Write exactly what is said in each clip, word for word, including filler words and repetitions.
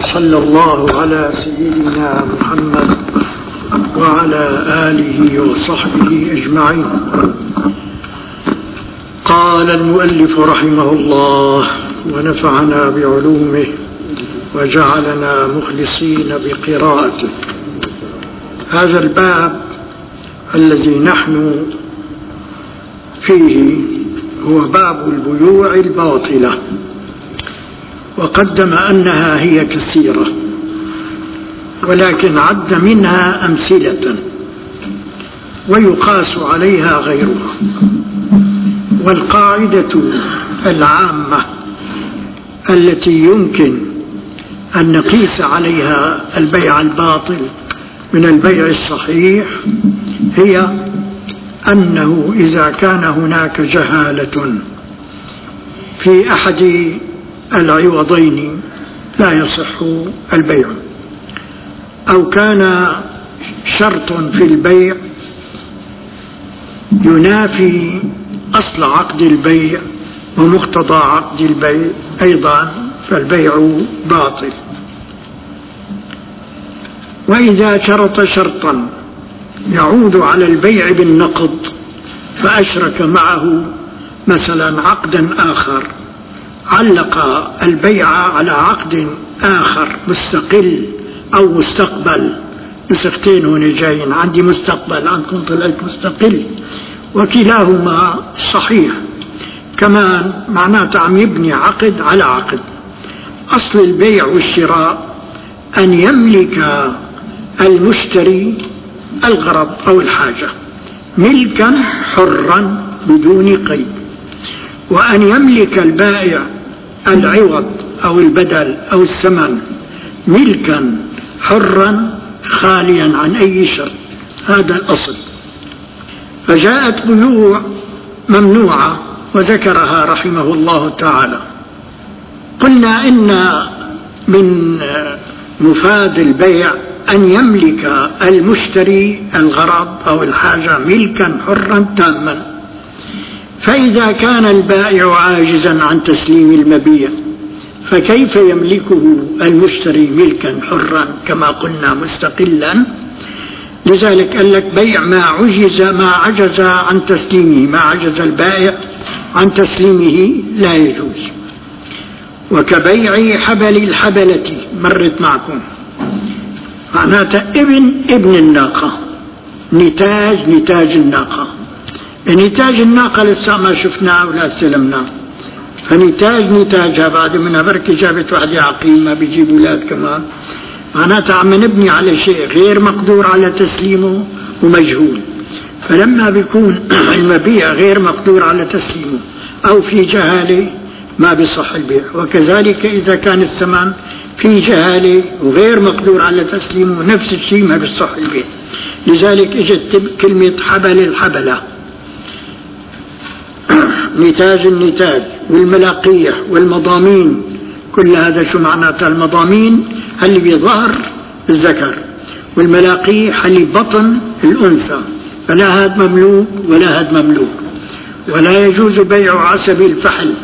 وصلى الله على سيدنا محمد وعلى آله وصحبه أجمعين. قال المؤلف رحمه الله ونفعنا بعلومه وجعلنا مخلصين بقراءته. هذا الباب الذي نحن فيه هو باب البيوع الباطلة، وقدم أنها هي كثيرة، ولكن عد منها أمثلة ويقاس عليها غيرها. والقاعدة العامة التي يمكن أن نقيس عليها البيع الباطل من البيع الصحيح هي أنه إذا كان هناك جهالة في أحد العوضين لا يصح البيع، أو كان شرط في البيع ينافي أصل عقد البيع ومقتضى عقد البيع أيضا، فالبيع باطل. وإذا شرط شرطا يعود على البيع بالنقض فأشرك معه مثلا عقدا آخر، علق البيع على عقد آخر مستقل أو مستقبل، نسختين هنا جايين، عندي مستقبل عندكم طلعت مستقل، وكلاهما صحيح. كمان معناته عم يبني عقد على عقد. أصل البيع والشراء أن يملك المشتري الغرض أو الحاجة ملكا حرا بدون قيد، وأن يملك البائع العوض أو البدل أو الثمن ملكا حرا خاليا عن أي شرط. هذا الأصل. فجاءت بيوع ممنوعة وذكرها رحمه الله تعالى. قلنا إن من مفاد البيع أن يملك المشتري الغرض أو الحاجة ملكا حرا تاما. فإذا كان البائع عاجزا عن تسليم المبيع فكيف يملكه المشتري ملكا حرا كما قلنا مستقلا؟ لذلك قال لك بيع ما عجز ما عجز عن تسليمه، ما عجز البائع عن تسليمه لا يجوز. وكبيع حبل الحبلة مرت معكم، معناته ابن ابن الناقة، نتاج نتاج الناقة. نتاج الناقة لسه ما شفناه ولا استلمناه، فنتاج نتاجها بعد منها بركة جابت واحدة عقيم ما بيجيب أولاد كمان، معناتها عم نبني على شيء غير مقدور على تسليمه ومجهول. فلما بيكون المبيع غير مقدور على تسليمه أو في جهالة ما بيصح البيع. وكذلك إذا كان الثمن في جهالة وغير مقدور على تسليمه نفس الشيء ما بيصح البيع. لذلك اجت كلمة حبل الحبلة، نتاج النتاج والملاقيح والمضامين، كل هذا شو معناته؟ المضامين اللي بظهر الذكر، والملاقيح اللي بطن الأنثى، فلا هاد مملوك ولا هاد مملوك. ولا يجوز بيع عسب الفحل،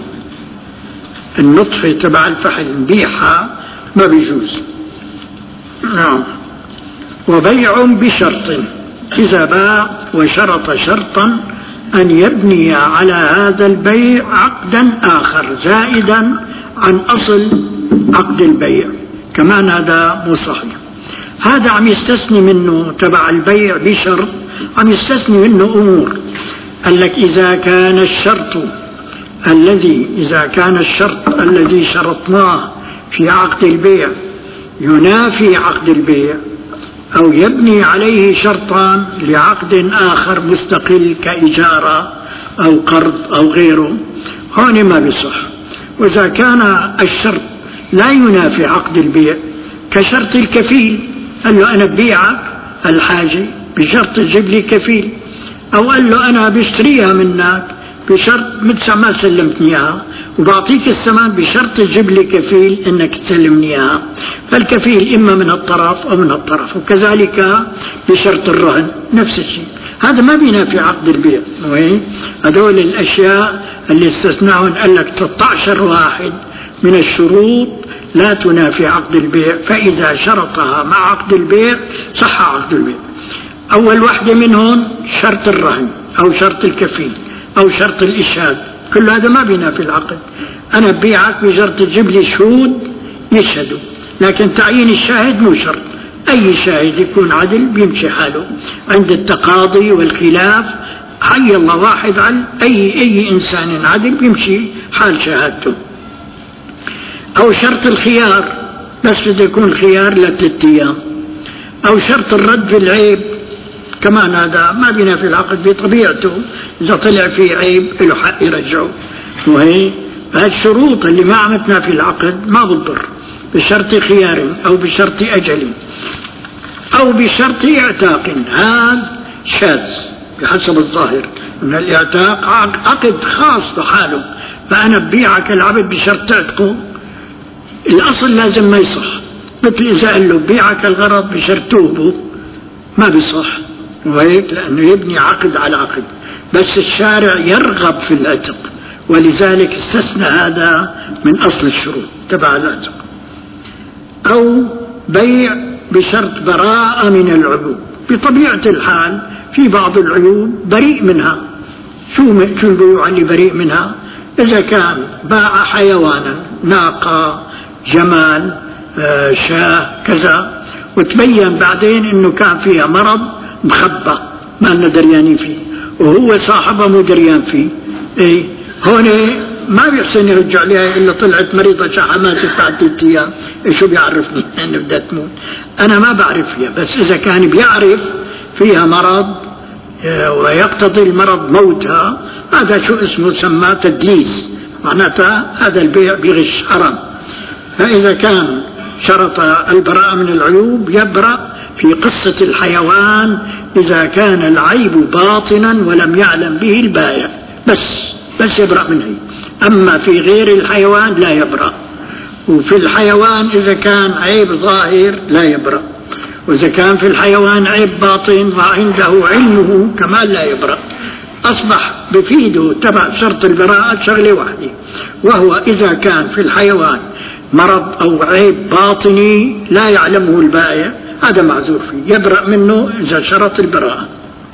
النطفة تبع الفحل نبيعها ما بيجوز. نعم. وبيع بشرط، إذا باع وشرط شرطا أن يبني على هذا البيع عقدا آخر زائدا عن أصل عقد البيع، كمان هذا مو صحيح. هذا عم يستثني منه تبع البيع بشرط، عم يستثني منه أمور. قال لك إذا كان الشرط الذي إذا كان الشرط الذي شرطناه في عقد البيع ينافي عقد البيع أو يبني عليه شرطان لعقد آخر مستقل كإجارة أو قرض أو غيره، هون ما بيصح. وإذا كان الشرط لا ينافي عقد البيع كشرط الكفيل، قال له أنا ببيعك الحاجة بشرط تجيب لي كفيل، أو قال له أنا بشتريها منك بشرط مثل ما سلمتني اياها وبعطيك الثمن بشرط تجيب لي كفيل انك تسلمني اياها. فالكفيل اما من الطرف او من الطرف، وكذلك بشرط الرهن نفس الشيء. هذا ما بينافي عقد البيع. هذول الاشياء اللي استثناهم قال لك ستة عشر واحد من الشروط لا تنافي عقد البيع، فإذا شرطها مع عقد البيع صح عقد البيع. أول واحدة منهم شرط الرهن أو شرط الكفيل أو شرط الإشهاد، كل هذا ما بينافي العقد. أنا ببيعك بشرط تجيب لي شهود يشهدوا، لكن تعيين الشاهد مو شرط، أي شاهد يكون عدل بيمشي حاله عند التقاضي والخلاف. حي الله واحد على أي أي إنسان عدل بيمشي حال شهادته. أو شرط الخيار، بس بده يكون الخيار لثلاث أيام. أو شرط الرد في العيب، كمان هذا ما بينافي العقد بطبيعته، إذا طلع فيه عيب له حق يرجعه. وهي هذه الشروط اللي ما عم تنافي العقد ما بتضر، بشرط خيار أو بشرط أجل أو بشرط اعتاق. هذا شاذ بحسب الظاهر من الاعتاق، عقد خاص لحاله، فأنا ببيعك العبد بشرط تعتقه، الأصل لازم ما يصح. مثل إذا قال له بيعك الغرض بشرط توبه، ما بيصح، وهيك لأنه يبني عقد على عقد، بس الشارع يرغب في العتق، ولذلك استثنى هذا من أصل الشروط تبع العتق. أو بيع بشرط براءة من العيوب، بطبيعة الحال في بعض العيوب بريء منها. شو شو البيوع اللي بريء منها؟ إذا كان باع حيوانا، ناقة، جمال، آه شاة، كذا، وتبين بعدين إنه كان فيها مرض مخبى ما لنا دريانين فيه، وهو صاحبه مو دريان فيه، إيه هون ما بيحسن يرجع عليها إلا طلعت مريضة شحمات بعد ثلاث أيام، إيه شو بيعرفني إنه بدها تموت؟ أنا ما بعرف فيها، بس إذا كان بيعرف فيها مرض ويقتضي المرض موتها، هذا شو اسمه؟ سماه تدليس، معناتها هذا البيع بغش حرام. فإذا كان شرط البراءة من العيوب يبرأ في قصة الحيوان إذا كان العيب باطنا ولم يعلم به البائع، بس بس يبرأ منه. أما في غير الحيوان لا يبرأ، وفي الحيوان إذا كان عيب ظاهر لا يبرأ، وإذا كان في الحيوان عيب باطن وعنده علمه كمان لا يبرأ. أصبح بفيده تبع شرط البراءة شغلة واحدة، وهو إذا كان في الحيوان مرض أو عيب باطني لا يعلمه البائع، هذا معذور فيه، يبرأ منه إذا شرط البراءة.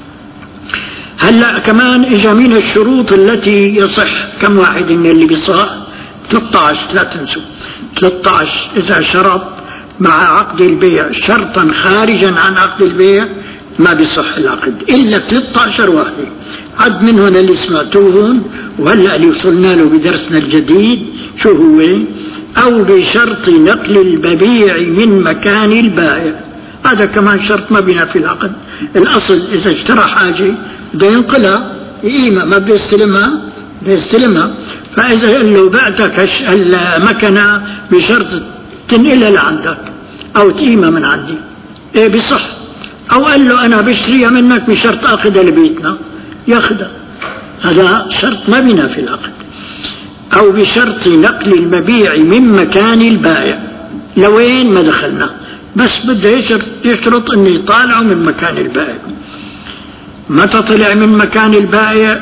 هلأ كمان إجا من الشروط التي يصح كم واحد من اللي بيصح؟ ثلاثة عشر، لا تنسوا ثلاثة عشر. إذا شرط مع عقد البيع شرطا خارجا عن عقد البيع ما بيصح العقد إلا ثلاثة عشر واحدة. عد منهم اللي سمعتوهم وهلأ اللي وصلنا له بدرسنا الجديد شو هو؟ أو بشرط نقل المبيع من مكان البائع، هذا كمان شرط ما بينافي العقد. الأصل إذا اشترى حاجة بده ينقلها قيمة، ما بده يستلمها، بده يستلمها. فإذا قال له بعتك المكنة بشرط تنقلها لعندك أو تقيمها من عندي، إيه بصح. أو قال له أنا بشتريها منك بشرط أخذها لبيتنا، ياخذها، هذا شرط ما بينافي العقد. أو بشرط نقل المبيع من مكان البائع، لوين ما دخلنا، بس بده يشرط أن يطالعوا من مكان البائع. متى طلع من مكان البائع؟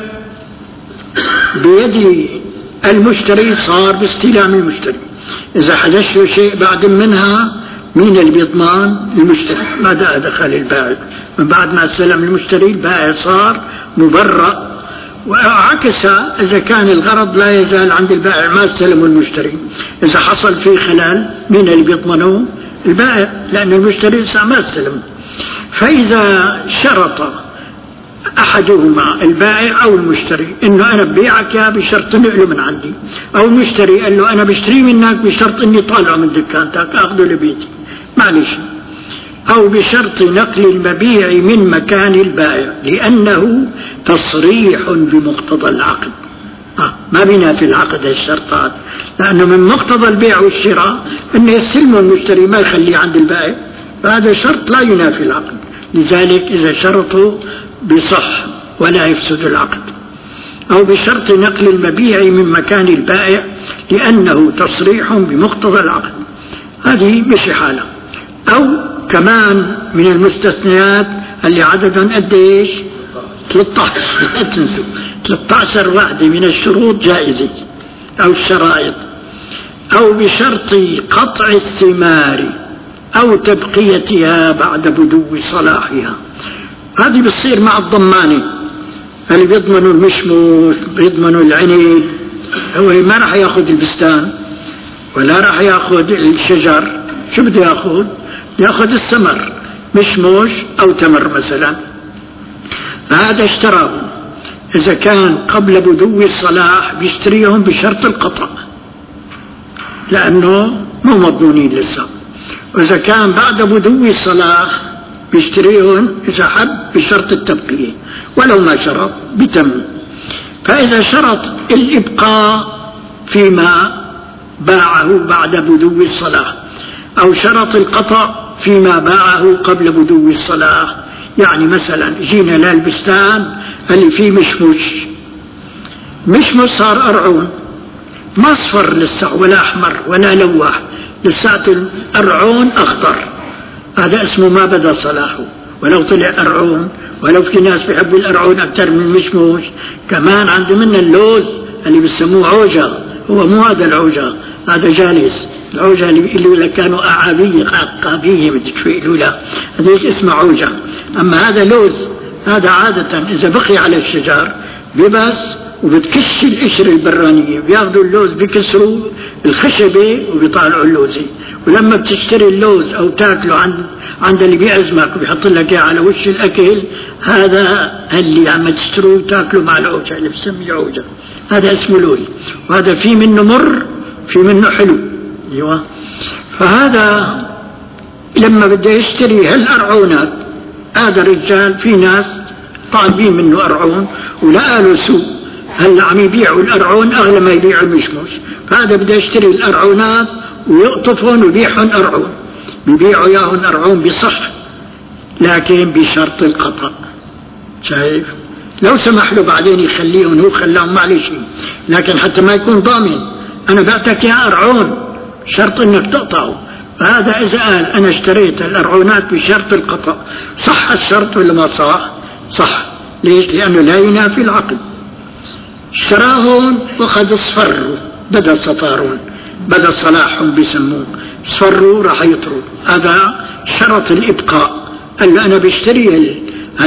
بيد المشتري، صار باستلام المشتري. إذا حدث له شيء بعد منها مين اللي بيضمان؟ المشتري، ما دخل البائع. من بعد ما استلم المشتري البائع صار مبرأ. وعكس إذا كان الغرض لا يزال عند البائع ما استلمه المشتري، إذا حصل فيه خلل مين اللي بيضمنه؟ البائع، لأن المشتري لسه ما استلمه. فإذا شرط أحدهما البائع أو المشتري إنه أنا ببيعك يا بشرط نقله من عندي، أو المشتري قال له أنا بشتري منك بشرط إني طالعه من دكانتك أخذه لبيتي، معلش. أو بشرط نقل المبيع من مكان البائع، لأنه تصريح بمقتضى العقد. آه ما بينافي العقد الشرطات، لأنه من مقتضى البيع والشراء إنه يستلمه المشتري ما يخليه عند البائع، فهذا شرط لا ينافي العقد. لذلك إذا شرطوا بصح ولا يفسد العقد. أو بشرط نقل المبيع من مكان البائع لأنه تصريح بمقتضى العقد، هذه مش حالة. أو كمان من المستثنيات اللي عددهم قديش؟ ثلاثة عشر، لا تنسوا ثلاثة عشر واحدة من الشروط جائزة أو الشرائط. أو بشرط قطع الثمار أو تبقيتها بعد بدو صلاحها. هذه بتصير مع الضمانة اللي بيضمنوا المشموش بيضمنوا العنب. هو ما راح ياخذ البستان ولا راح ياخذ الشجر، شو بده ياخذ؟ ياخذ الثمر، مشموش أو تمر مثلا. هذا اشتراه إذا كان قبل بدو الصلاح بيشتريهم بشرط القطع لأنه مو مضمونين لسه، وإذا كان بعد بدو الصلاح بيشتريهم إذا حب بشرط التبقية ولو ما شرط بتم. فإذا شرط الإبقاء فيما باعه بعد بدو الصلاح أو شرط القطع فيما باعه قبل بدو الصلاح، يعني مثلا جينا للبستان اللي فيه مشموش، مشموش صار أرعون ما اصفر لسه ولا أحمر ولا لواح، لسه الأرعون أخضر، هذا اسمه ما بدا صلاحه. ولو طلع أرعون، ولو في ناس بيحبوا الأرعون أكثر من المشموش. كمان عنده منا اللوز اللي بيسموه عوجة، هو مو هذا العوجة، هذا جالس. العوجة اللي بيقولوا لك كانوا أعابية قابية بدك شو يقولوا لها، هذيك اسمه عوجة. أما هذا لوز، هذا عادة إذا بقي على الشجر ببس وبتكش القشر البرانية، بياخذوا اللوز بكسروا الخشبة وبيطالعوا اللوزي. ولما بتشتري اللوز أو تاكله عند عند اللي بيعزمك وبيحط لك إياه على وش الأكل، هذا اللي عم تشتروه تاكله مع العوجة اللي بسميه عوجة، هذا اسمه لوز. وهذا في منه مر في منه حلو. أيوة. فهذا لما بده يشتري هالأرعونات، هذا الرجال في ناس طالبين منه أرعون ولقى له سوق، هلا عم يبيعوا الأرعون أغلى ما يبيعوا المشموش، فهذا بده يشتري الأرعونات ويقطفهم ويبيعهم أرعون، بيبيعوا إياهم أرعون بصح لكن بشرط القطع. شايف؟ لو سمح له بعدين يخليهم، هو خلاهم معلش، لكن حتى ما يكون ضامن أنا بعتك يا أرعون شرط إنك تقطعه. فهذا إذا قال أنا اشتريت الأرعونات بشرط القطع، صح الشرط ولا ما صح؟ صح. ليش؟ لأنه لا ينافي العقد. اشتراهم وقد اصفروا، بدا صفارون، بدا صلاحهم بسموه، اصفروا راح يطروا، هذا شرط الإبقاء. قال له أنا بشتري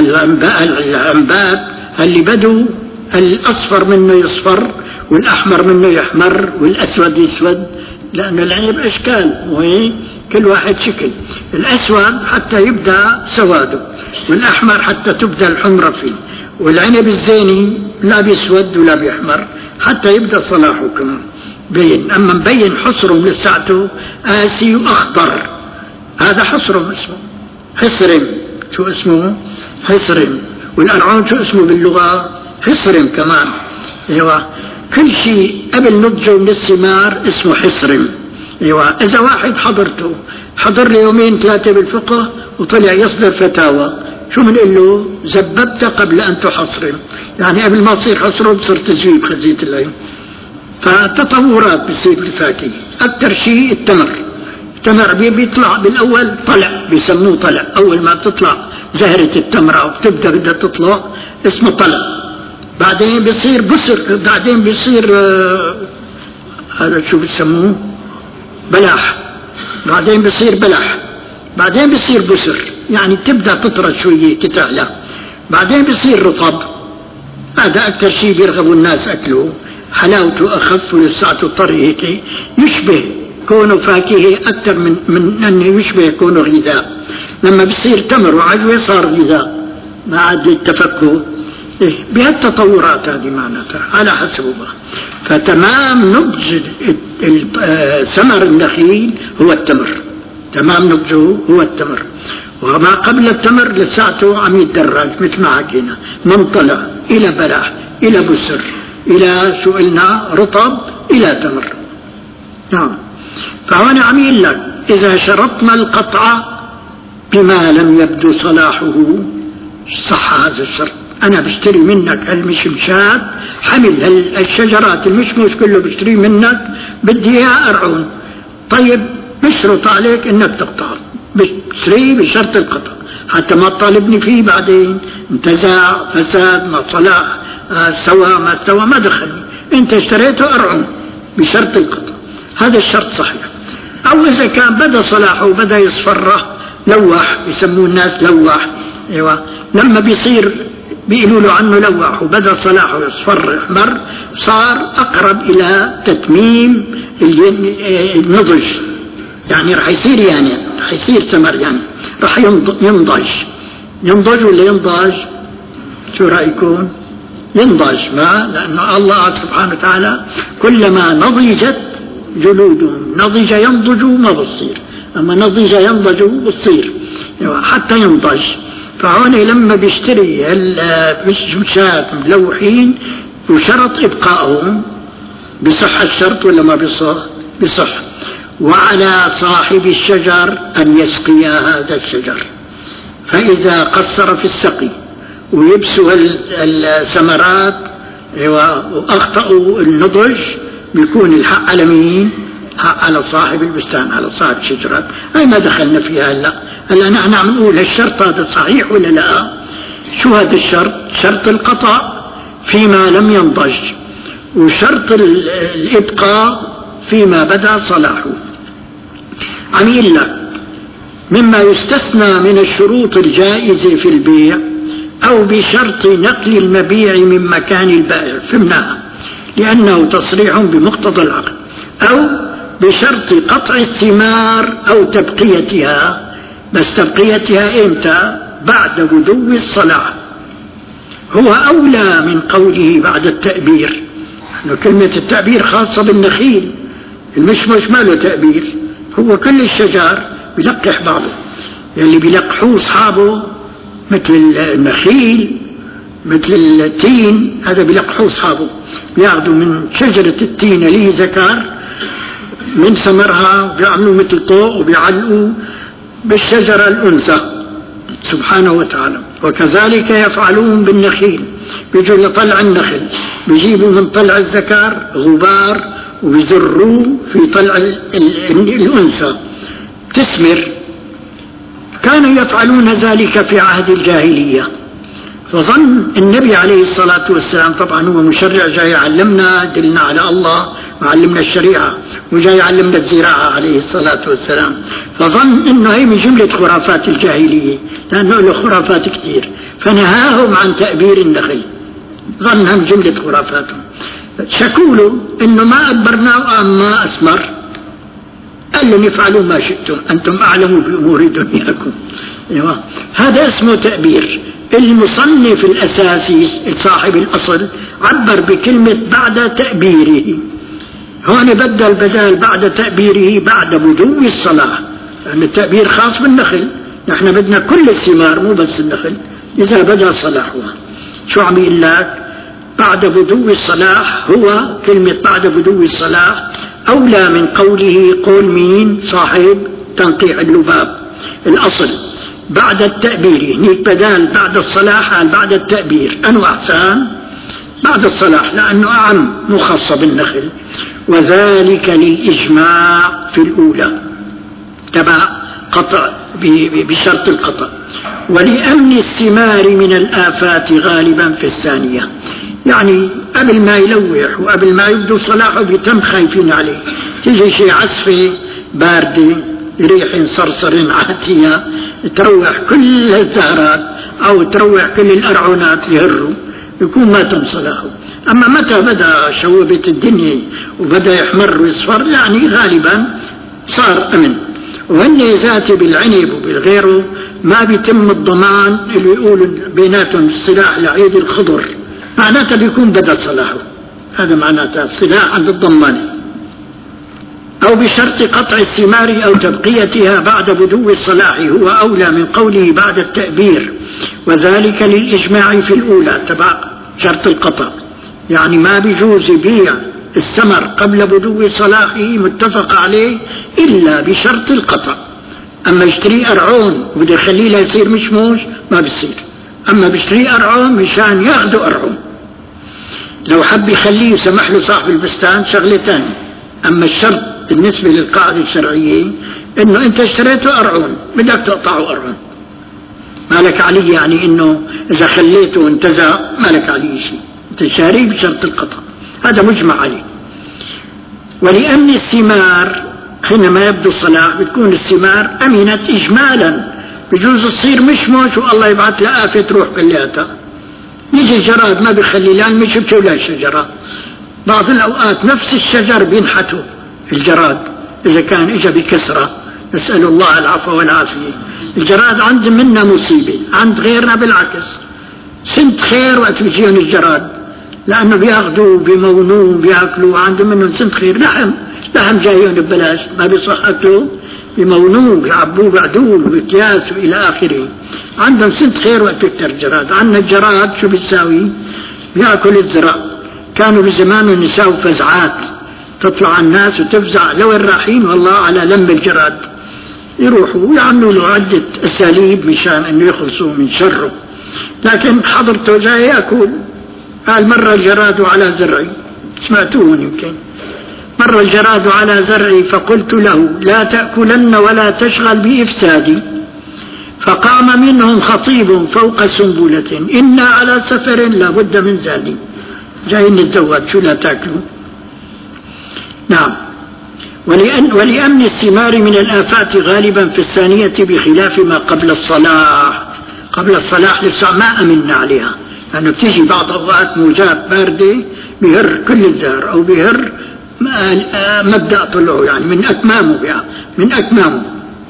الأنبات اللي بدوا الأصفر منه يصفر والأحمر منه يحمر والأسود يسود، لأن العنب أشكال وهي كل واحد شكل. الأسود حتى يبدأ سواده، والأحمر حتى تبدأ الحمرة فيه، والعنب الزيني لا بيسود ولا بيحمر حتى يبدأ صلاحه كمان بين. أما مبين حصرم لساعته آسي وأخضر، هذا حصرم اسمه حصرم. شو اسمه؟ حصرم. والأرعون شو اسمه باللغة؟ حصرم كمان. ايوه، كل شيء قبل نضجه من الثمار اسمه حصرم. ايوه، اذا واحد حضرته حضر لي يومين ثلاثه بالفقه وطلع يصدر فتاوى، شو بنقول له؟ زببت قبل ان تحصرم، يعني قبل ما تصير حصرم تصير تزويب خزيت العين. فتطورات بتصير بالفاكهه. اكثر شيء التمر. التمر بيطلع بالاول طلع، بيسموه طلع، اول ما بتطلع زهره التمره وبتبدا بدها تطلع اسمه طلع. بعدين بيصير بسر، بعدين بيصير آه هذا شو بيسموه؟ بلح. بعدين بيصير بلح، بعدين بيصير بسر، يعني تبدا تطرد شويه تتعلى. بعدين بيصير رطب، هذا اكثر شيء بيرغبوا الناس اكله، حلاوته اخف ولساته طري هيك، يشبه كونه فاكهه اكثر من من انه يشبه كونه غذاء. لما بيصير تمر وعجوه صار غذاء، ما عاد التفكه. إيه بهالتطورات هذه معناتها على حسبها. فتمام نضج ثمر النخيل هو التمر، تمام نضجه هو التمر. وما قبل التمر لساته عم يتدرج مثل ما حكينا، من طلع إلى بلح إلى بسر إلى شو قلنا رطب إلى تمر. نعم. فهنا عم يقول لك إذا شرطنا القطع بما لم يبدو صلاحه صح هذا الشرط. أنا بشتري منك هالمشمشات حمل هالشجرات المشموش كله بشتري منك، بدي إياه أرعون. طيب بشرط عليك إنك تقطع، بشتري بشرط القطع حتى ما تطالبني فيه بعدين انتزاع فساد ما صلاح آه سوا ما سوا ما دخلني. أنت اشتريته أرعون بشرط القطع، هذا الشرط صحيح. أو إذا كان بدأ صلاحه وبدأ يصفره لوح، يسموه الناس لوح، أيوة، لما بيصير بيقولوا له عنه لوح وبدأ صلاحه يصفر يحمر، صار أقرب إلى تتميم النضج، يعني رح يصير يعني رح يصير ثمر، يعني رح ينضج. ينضج ولا ينضج؟ شو رأيكم؟ ينضج، ما لأنه الله سبحانه وتعالى كلما نضجت جلودهم، نضج ينضج ما بصير، أما نضج ينضج بصير حتى ينضج. فهون لما بيشتري المشمشات ملوحين وشرط إبقائهم، بصح الشرط ولا ما بصح؟ بصح. وعلى صاحب الشجر أن يسقي هذا الشجر، فإذا قصر في السقي ويبسوا الثمرات وأخطأوا النضج، بيكون الحق على مين؟ حق على صاحب البستان، على صاحب الشجرات. هاي ما دخلنا فيها هلا. هلا نحن عم نقول الشرط هذا صحيح ولا لا؟ شو هذا الشرط؟ شرط القطع فيما لم ينضج، وشرط الإبقاء فيما بدأ صلاحه. عم يقول لك مما يستثنى من الشروط الجائزة في البيع أو بشرط نقل المبيع من مكان البائع، فهمناها لأنه تصريح بمقتضى العقد، أو بشرط قطع الثمار أو تبقيتها، بس تبقيتها إمتى؟ بعد بدو الصلاح. هو أولى من قوله بعد التأبير، لأنه كلمة التأبير خاصة بالنخيل، المشمش ما له تأبير، هو كل الشجر بيلقح بعضه، يعني بيلقحوه أصحابه مثل النخيل مثل التين، هذا بيلقحوه أصحابه، بياخذوا من شجرة التين اللي هي ذكر من ثمرها بيعملوا مثل طوق وبيعلقوا بالشجرة الأنثى سبحانه وتعالى. وكذلك يفعلون بالنخيل، بيجوا لطلع النخل بيجيبوا من طلع الذكر غبار وبيزروه في طلع الأنثى تثمر. كانوا يفعلون ذلك في عهد الجاهلية، فظن النبي عليه الصلاة والسلام، طبعا هو مشرع جاي يعلمنا، دلنا على الله وعلمنا الشريعة وجاي يعلمنا الزراعة عليه الصلاة والسلام، فظن انه هي من جملة خرافات الجاهلية، لانه له خرافات كثير، فنهاهم عن تأبير النخل، ظنها من جملة خرافاتهم. شكوله انه ما أبرناه ما أسمر، قال لهم افعلوا ما شئتم أنتم أعلموا بأمور دنياكم. أيوة. هذا اسمه تأبير. المصنف الأساسي صاحب الأصل عبر بكلمة بعد تأبيره، هون بدل بدل بعد تأبيره بعد بدو الصلاح، لأن التأبير خاص بالنخل، نحن بدنا كل الثمار مو بس النخل إذا بدأ صلاحها. شو عم يقول لك؟ بعد بدو الصلاح، هو كلمة بعد بدو الصلاح أولى من قوله قول مين؟ صاحب تنقيع اللباب الأصل بعد التأبير، هنيك بدال بعد الصلاح قال بعد التأبير، أنو أحسن؟ بعد الصلاح لأنه أعم مخصص بالنخل. وذلك للإجماع في الأولى تبع قطع بشرط القطع، ولأمن الثمار من الآفات غالبا في الثانية، يعني قبل ما يلوح وقبل ما يبدو صلاحه بيتم خايفين عليه، تيجي شيء عصفة باردة ريح صرصر عاتية تروح كل الزهرات أو تروح كل الأرعونات يهروا، يكون ما تم صلاحه. أما متى بدأ شوبة الدنيا وبدأ يحمر ويصفر يعني غالبا صار أمن. وهن ذاتي بالعنب وبالغيره ما بيتم الضمان اللي يقولوا بيناتهم السلاح لعيد الخضر، معناتها بيكون بدأ صلاحه، هذا معناتها السلاح عند الضمان. أو بشرط قطع الثمار أو تبقيتها بعد بدو الصلاح، هو أولى من قوله بعد التأبير، وذلك للإجماع في الأولى تبع شرط القطع، يعني ما بيجوز يبيع الثمر قبل بدو صلاحه متفق عليه إلا بشرط القطع. أما يشتري أرعون وبده يخليه لا يصير مشموش ما بيصير، أما بيشتري أرعون مشان ياخذوا أرعون، لو حب يخليه يسمح له صاحب البستان شغلة تانية. أما الشرط بالنسبة للقاعدة الشرعية إنه أنت اشتريته أرعون بدك تقطعه أرعون، مالك عليه، يعني إنه إذا خليته وانتزع مالك عليه شيء، أنت شاريه بشرط القطع، هذا مجمع عليه. ولأن الثمار حينما يبدو الصلاح بتكون الثمار أمنت إجمالا، بجوز تصير مشمش والله يبعث لها آفة تروح كلياتها. يجي الجراد ما بيخلي لا المشمش ولا الشجرة. بعض الأوقات نفس الشجر بينحتوا الجراد إذا كان إجا بكسرة، نسأل الله العفو والعافية. الجراد عند منا مصيبة، عند غيرنا بالعكس سنت خير وقت بيجيهم الجراد، لأنه بياخذوا بيمونوه بياكلوا، عند منهم سنت خير. لحم لحم جايون ببلاش ما بيصح أكله، بيمونوه بيعبوه بعدول وبكياس وإلى آخره. عندهم سنت خير وقت بيكتر الجراد. عندنا الجراد شو بيساوي؟ بياكل الزرع. كانوا بزمان يساووا فزعات تطلع الناس وتفزع لوين رايحين والله على لم الجراد، يروحوا ويعملوا له عدة أساليب مشان أنه يخلصوا من شره. لكن حضرته جاي يأكل. قال مر الجراد على زرعي، سمعتوه يمكن، مر الجراد على زرعي فقلت له لا تأكلن ولا تشغل بإفسادي، فقام منهم خطيب فوق سنبلة إنا على سفر لا بد من زادي. جايين نتزود شو لا تأكلوا. نعم. ولأن ولأمن الثمار من الآفات غالبا في الثانية بخلاف ما قبل الصلاح. قبل الصلاح لسه ما أمنا عليها، لأنه يعني بتيجي بعض أوقات موجات باردة بيهر كل الزهر أو بيهر مبدأ طلعه، يعني من أكمامه يعني من أكمامه.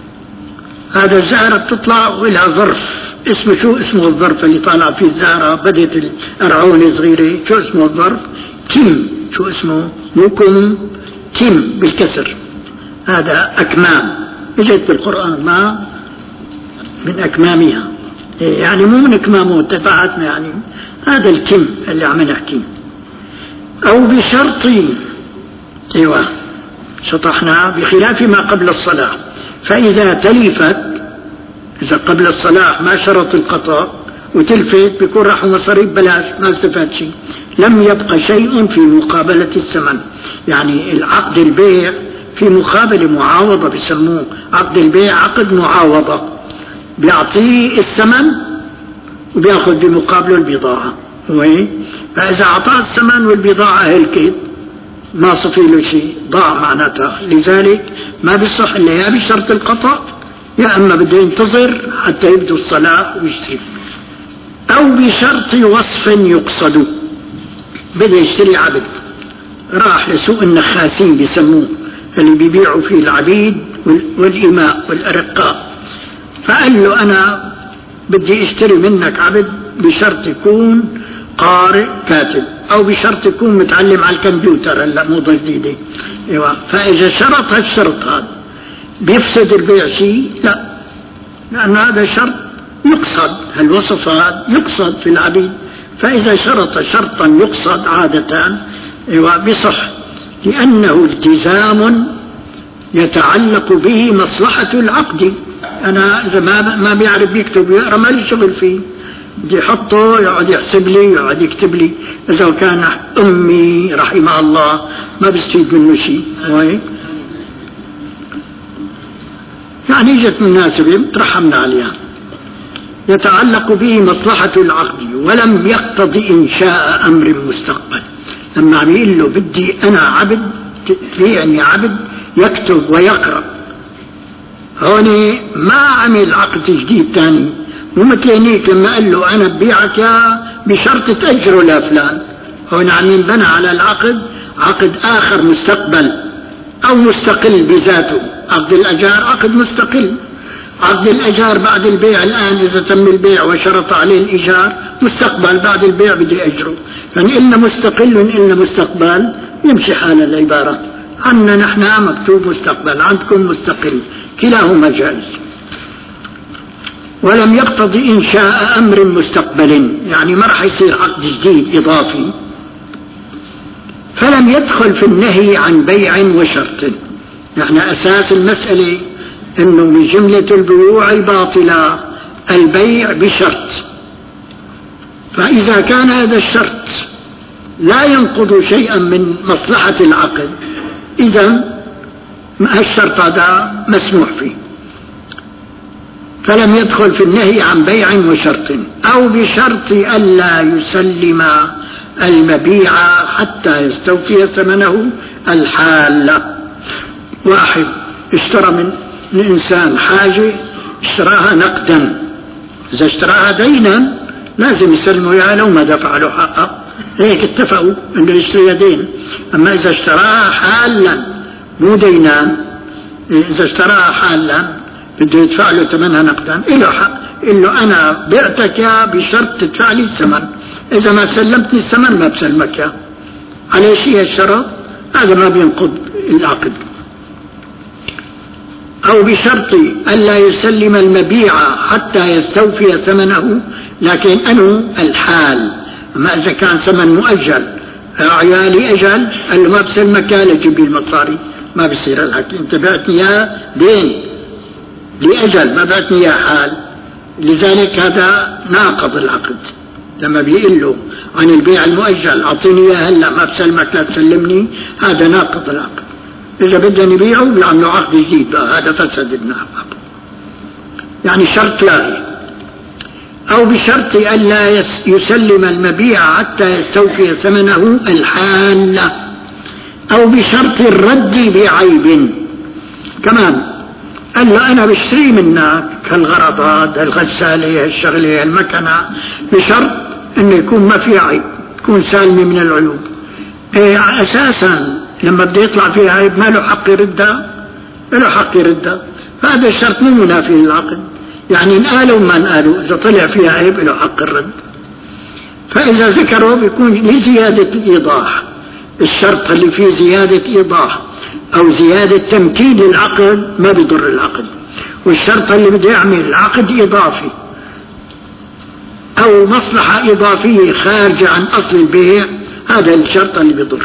هذا الزهرة بتطلع ولها ظرف اسمه، شو اسمه الظرف اللي طالع فيه الزهرة؟ بدت الأرعونة صغيرة، شو اسمه الظرف؟ كم. شو اسمه؟ مكم كم بالكسر. هذا أكمام، اجت بالقرآن ما من أكمامها، يعني مو من أكمامه تبعتنا، يعني هذا الكم اللي عم نحكي. أو بشرط، ايوه شطحنا بخلاف ما قبل الصلاة. فإذا تلفت، إذا قبل الصلاة ما شرط القطع وتلفت بيكون راح مصاريف بلاش ما استفاد شيء، لم يبقى شيء في مقابلة الثمن. يعني العقد البيع في مقابل معاوضة، بيسموه عقد البيع عقد معاوضة، بيعطيه الثمن وبياخذ بمقابله البضاعة. فإذا أعطاه الثمن والبضاعة هلكت ما صفي له شيء، ضاع معناتها. لذلك ما بيصح إلا يا بشرط القطع يا أما بده ينتظر حتى يبدو الصلاة ويشتري، أو بشرط وصف يقصد. بده يشتري عبد، راح لسوق النخاسين بيسموه اللي بيبيعوا فيه العبيد والإماء والأرقاء، فقال له أنا بدي اشتري منك عبد بشرط يكون قارئ كاتب، أو بشرط يكون متعلم على الكمبيوتر، هلا موضة جديدة. ايوه. فإذا شرط هالشرط هذا بيفسد البيع شيء؟ لا، لأن هذا شرط يقصد، هالوصف هذا يقصد في العبيد. فإذا شرط شرطا يقصد عادة ايوه بصح، لأنه التزام يتعلق به مصلحة العقد. أنا إذا ما ما بيعرف يكتب ويقرأ ما لي شغل فيه، بدي يحطه يقعد يحسب لي يقعد يكتب لي. إذا كان أمي رحمها الله ما بستفيد منه شيء. يعني جت مناسبة ترحمنا عليها. يتعلق به مصلحة العقد ولم يقتضي إنشاء أمر مستقبل. لما عم يقول له بدي أنا عبد تبيعني عبد يكتب ويقرأ، هون ما عمل عقد جديد ثاني. مو مثل هنيك لما قال له أنا ببيعك يا بشرط تأجره لفلان، هون عم ينبنى على العقد عقد آخر مستقبل أو مستقل بذاته. عقد الأجار عقد مستقل، عقد الأجار بعد البيع الآن إذا تم البيع وشرط عليه الإيجار مستقبل، بعد البيع بدي أجره. فإن مستقل إن مستقبل يمشي حال العبارة. عنا نحن مكتوب مستقبل، عندكم مستقل، كلاهما جائز. ولم يقتضي إنشاء أمر مستقبل، يعني ما رح يصير عقد جديد إضافي. فلم يدخل في النهي عن بيع وشرط. نحن أساس المسألة إنه من جملة البيوع الباطلة البيع بشرط. فإذا كان هذا الشرط لا ينقض شيئا من مصلحة العقد، إذا الشرط هذا مسموح فيه. فلم يدخل في النهي عن بيع وشرط. أو بشرط ألا يسلم المبيع حتى يستوفي ثمنه الحال. واحد اشترى من الإنسان حاجة اشتراها نقدا، إذا اشتراها دينا لازم يسلمه إياها لو ما دفع له حقه، هيك اتفقوا انه يشتري دين. اما اذا اشتراها حالا مو دينان، اذا اشتراها حالا بده يدفع له ثمنها نقدا، له حق، قل له انا بعتك يا بشرط تدفع لي الثمن، اذا ما سلمتني الثمن ما بسلمك يا. على شيء الشرط هذا ما بينقض العقد. او بشرط الا يسلم المبيع حتى يستوفي ثمنه، لكن انه الحال. أما إذا كان ثمن مؤجل، عيالي أجل، قال له ما بسلمك يا لجيب لي المصاري، ما بصير الحكي، أنت بعتني يا دين لأجل ما بعتني يا حال. لذلك هذا ناقض العقد. لما بيقول له عن البيع المؤجل أعطيني يا هلا ما بسلمك لا تسلمني، هذا ناقض العقد. إذا بدنا نبيعه بيعملوا عقد جديد، هذا فسد العقد، يعني شرط لاغي. أو بشرط ألا يسلم المبيع حتى يستوفي ثمنه الحال. أو بشرط الرد بعيب كمان، قال له أنا بشتري منك كالغرضات الغسالة الشغلة المكنة بشرط أنه يكون ما في عيب، تكون سالمة من العيوب. إيه أساسا لما بده يطلع فيها عيب ما له حق يردها، له حق يردها، فهذا الشرط مو منافي للعقد. يعني نقالوا ما نقالوا، إذا طلع فيها عيب له حق الرد. فإذا ذكروا بيكون لزيادة الإيضاح، الشرط اللي فيه زيادة إيضاح أو زيادة تمكين العقد ما بيضر العقد، والشرط اللي بده يعمل العقد إضافي أو مصلحة إضافية خارجة عن أصل البيع، هذا الشرط اللي بيضر.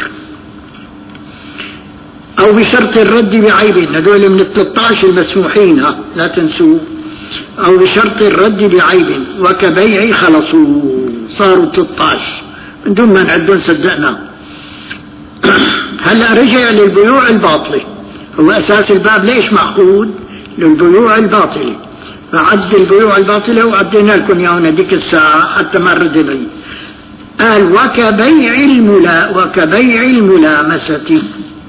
أو بشرط الرد بعيب، هذول من الثلاثة عشر المسموحين لا تنسوا. أو بشرط الرد بعيب وكبيع خلصوا، صاروا ثلاثة عشر من دون ما نعدون صدقنا. هلا رجع للبيوع الباطلة، هو أساس الباب ليش معقود؟ للبيوع الباطلة، فعد البيوع الباطلة وعدينا لكم ياهنا ديك الساعة حتى ما ردنا. قال وكبيع الملا وكبيع الملامسة،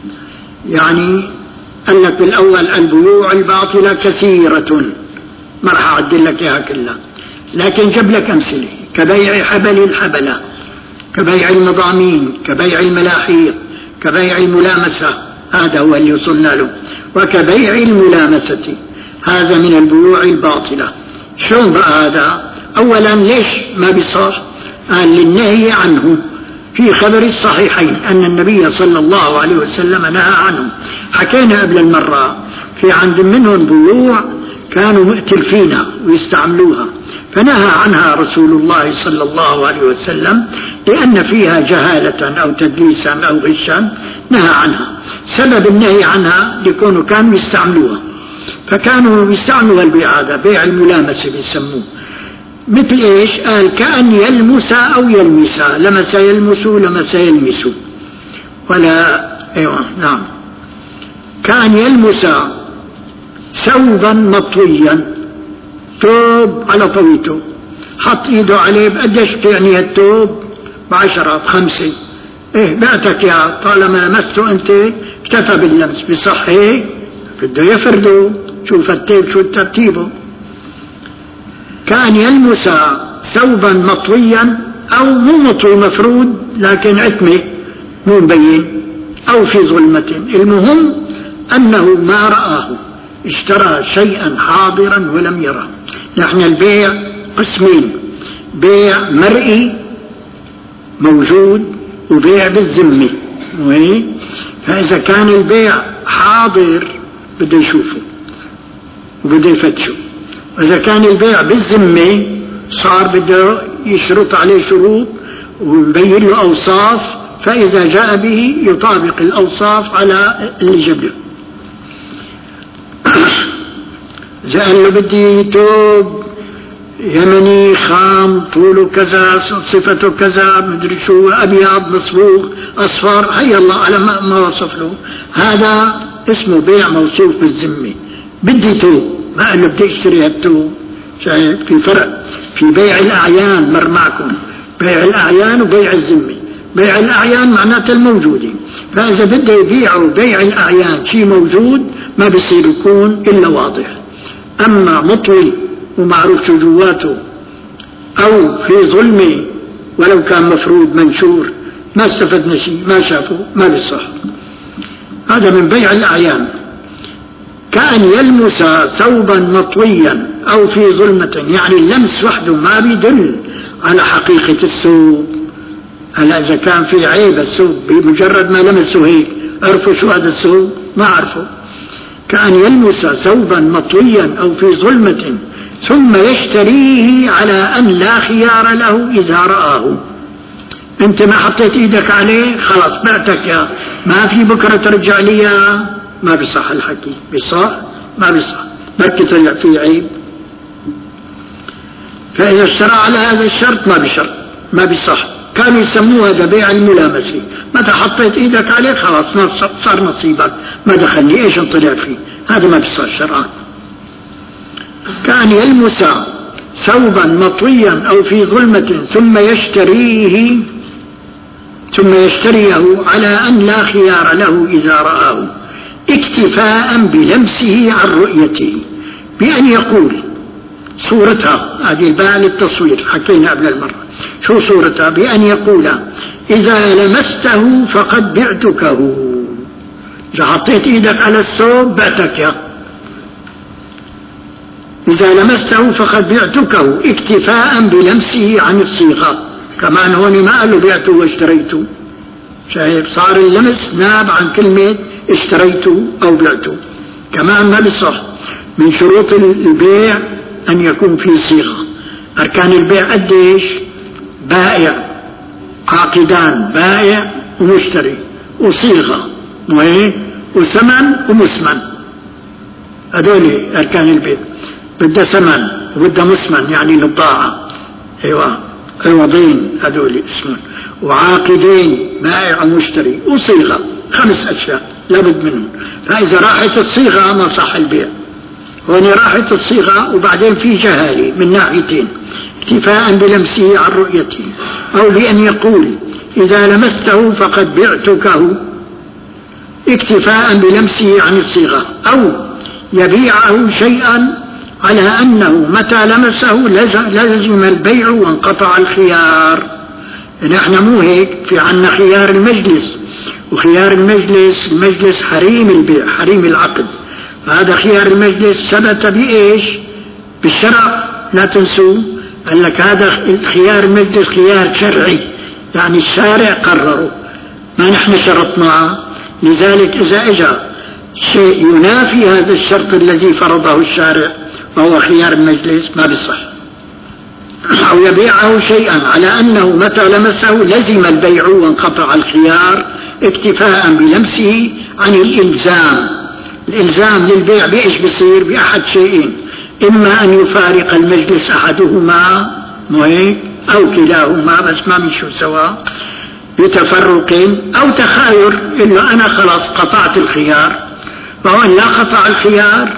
يعني قال لك بالأول البيوع الباطلة كثيرة، ما راح أعدل لك إياها كلها، لكن جاب لك أمثلة كبيع حبل الحبلة، كبيع المضامين، كبيع الملاحيق، كبيع الملامسة، هذا هو اللي وصلنا له. وكبيع الملامسة هذا من البيوع الباطلة. شلون بقى هذا؟ أولا ليش ما بيصار؟ قال للنهي عنه في خبر الصحيحين أن النبي صلى الله عليه وسلم نهى عنه. حكينا قبل المرة في عند منهم بيوع كانوا مؤتلفين ويستعملوها، فنهى عنها رسول الله صلى الله عليه وسلم لأن فيها جهالة أو تدليسا أو غشا، نهى عنها. سبب النهي عنها لكونوا كانوا يستعملوها، فكانوا يستعملوا البيع هذا بيع الملامسة بيسموه. مثل إيش؟ قال كأن يلمس أو يلمس، لمس يلمس لمس يلمس، ولا أيوة نعم، كأن يلمس ثوبا مطويا، ثوب على طويته، حط ايده عليه، بقديش يعني الثوب؟ بعشرة بخمسة، ايه بعتك يا، طالما لمسته انت اكتفى باللمس، بصحي بده يفرده، شوف التيب شو ترتيبه. كان يلمس ثوبا مطويا او مو مطوي مفرود لكن عتمه مو مبين او في ظلمة، المهم انه ما رآه، اشترى شيئا حاضرا ولم يره. نحن البيع قسمين، بيع مرئي موجود وبيع بالذمة. فإذا كان البيع حاضر بده يشوفه وبده يفتشه، وإذا كان البيع بالذمة صار بده يشرط عليه شروط ويبين له أوصاف، فإذا جاء به يطابق الأوصاف على اللي جبله. إذا قال له بدي توب يمني خام طوله كذا صفته كذا مدري شو أبيض مصبوغ أصفر، هيا الله على ما وصف له، هذا اسمه بيع موصوف بالذمة. بدي توب، ما قال له بدي اشتري هالتوب. شايف في فرق في بيع الأعيان؟ مر معكم بيع الأعيان وبيع الذمة. بيع الأعيان معناته الموجودة، فإذا بده يبيعوا بيع الأعيان شيء موجود ما بيصير يكون إلا واضح. أما مطوي ومعروف شو جواته أو في ظلمه ولو كان مفروض منشور ما استفدنا شيء، ما شافوا، ما بيصح. هذا من بيع الأعيان. كأن يلمس ثوبا مطويا أو في ظلمة، يعني اللمس وحده ما بيدل على حقيقة الثوب. هلا إذا كان في عيب الثوب بمجرد ما لمسه هيك عرفوا شو هذا الثوب؟ ما عرفوا. كأن يلمس ثوبا مطويا أو في ظلمة ثم يشتريه على أن لا خيار له إذا رآه. أنت ما حطيت إيدك عليه خلاص بعتك يا، ما في بكرة ترجع لي، ما بيصح الحكي. بيصح؟ ما بيصح، بركي طلع فيه عيب. فإذا اشترى على هذا الشرط ما بشرط، ما بيصح. كانوا يسموها هذا بيع الملامسة، متى حطيت إيدك عليه خلاص صار نصيبك، ما دخلني إيش طلع فيه، هذا ما بيصح شرعا. كان يلمس ثوبا مطويا أو في ظلمة ثم يشتريه ثم يشتريه على أن لا خيار له إذا رآه، اكتفاء بلمسه عن رؤيته، بأن يقول صورتها، هذه الباء للتصوير حكينا قبل المرة، شو صورتها؟ بأن يقول إذا لمسته فقد بعتكه، إذا حطيت إيدك على الثوب بعتك يا، إذا لمسته فقد بعتكه، اكتفاء بلمسه عن الصيغة. كمان هون ما قالوا بعته واشتريته، شايف صار اللمس ناب عن كلمة اشتريته أو بعته. كمان ما بصح. من شروط البيع أن يكون في صيغة. أركان البيع قديش؟ بائع، عاقدان، بائع ومشتري، وصيغة وثمن ومسمن، هذول أركان البيع. بدها ثمن وبدها مسمن يعني البضاعة، أيوة عوضين هذول اسمهم، وعاقدين بائع ومشتري، وصيغة، خمس أشياء لابد منهم. فإذا راحت الصيغة ما صح البيع. هون راحت الصيغة وبعدين في جهالة من ناحيتين، اكتفاء بلمسه عن رؤيته، أو بأن يقول إذا لمسته فقد بعتكه، اكتفاء بلمسه عن الصيغة، أو يبيعه شيئا على أنه متى لمسه لزم البيع وانقطع الخيار. نحن مو هيك، في عنا خيار المجلس، وخيار المجلس المجلس حريم البيع، حريم العقد. هذا خيار المجلس ثبت بإيش؟ بالشرع، لا تنسوا. قال لك هذا خيار المجلس خيار شرعي، يعني الشارع قرره، ما نحن شرطناه. لذلك إذا اجى شيء ينافي هذا الشرط الذي فرضه الشارع وهو خيار المجلس ما بصح. أو يبيعه شيئا على أنه متى لمسه لزم البيع وانقطع الخيار، اكتفاء بلمسه عن الإلزام. الإلزام للبيع بإيش بصير؟ بأحد شيئين، إما أن يفارق المجلس أحدهما أو كلاهما، بس ما مشوا سوا بتفرق، أو تخاير إنه أنا خلاص قطعت الخيار، فهو لا قطع الخيار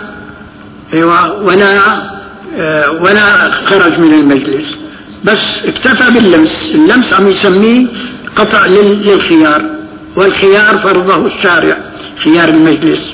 ولا ولا خرج من المجلس، بس اكتفى باللمس. اللمس عم يسميه قطع للخيار، والخيار فرضه الشارع خيار المجلس،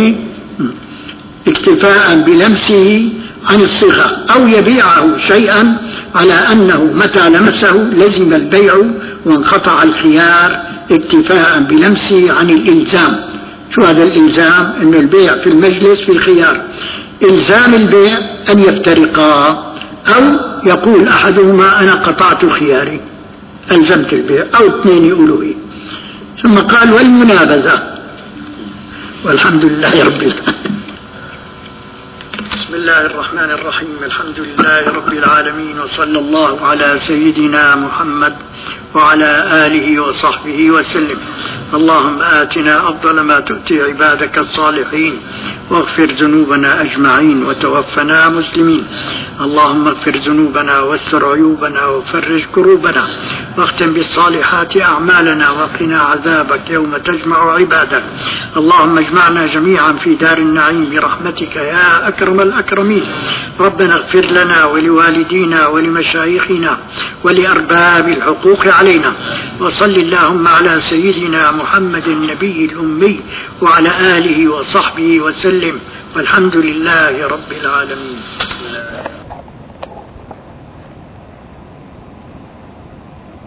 اكتفاء بلمسه عن الصيغة. أو يبيعه شيئا على أنه متى لمسه لزم البيع وانقطع الخيار، اكتفاء بلمسه عن الإلزام. شو هذا الإلزام؟ أن البيع في المجلس في الخيار، إلزام البيع أن يفترقا، أو يقول أحدهما أنا قطعت خياري ألزمت البيع، أو اثنين يقولوا إيه. ثم قال والمنابذة. والحمد لله رب العالمين. بسم الله الرحمن الرحيم، الحمد لله رب العالمين، وصلى الله على سيدنا محمد وعلى آله وصحبه وسلم. اللهم آتنا أفضل ما تؤتي عبادك الصالحين، واغفر ذنوبنا أجمعين، وتوفنا مسلمين. اللهم اغفر ذنوبنا واستر عيوبنا وفرج كروبنا، واختم بالصالحات أعمالنا، وقنا عذابك يوم تجمع عبادك. اللهم اجمعنا جميعا في دار النعيم برحمتك يا أكرم الأكرمين. ربنا اغفر لنا ولوالدينا ولمشايخنا ولأرباب الحقوق علينا، وصل اللهم على سيدنا محمد النبي الأمي وعلى آله وصحبه وسلم، والحمد لله رب العالمين.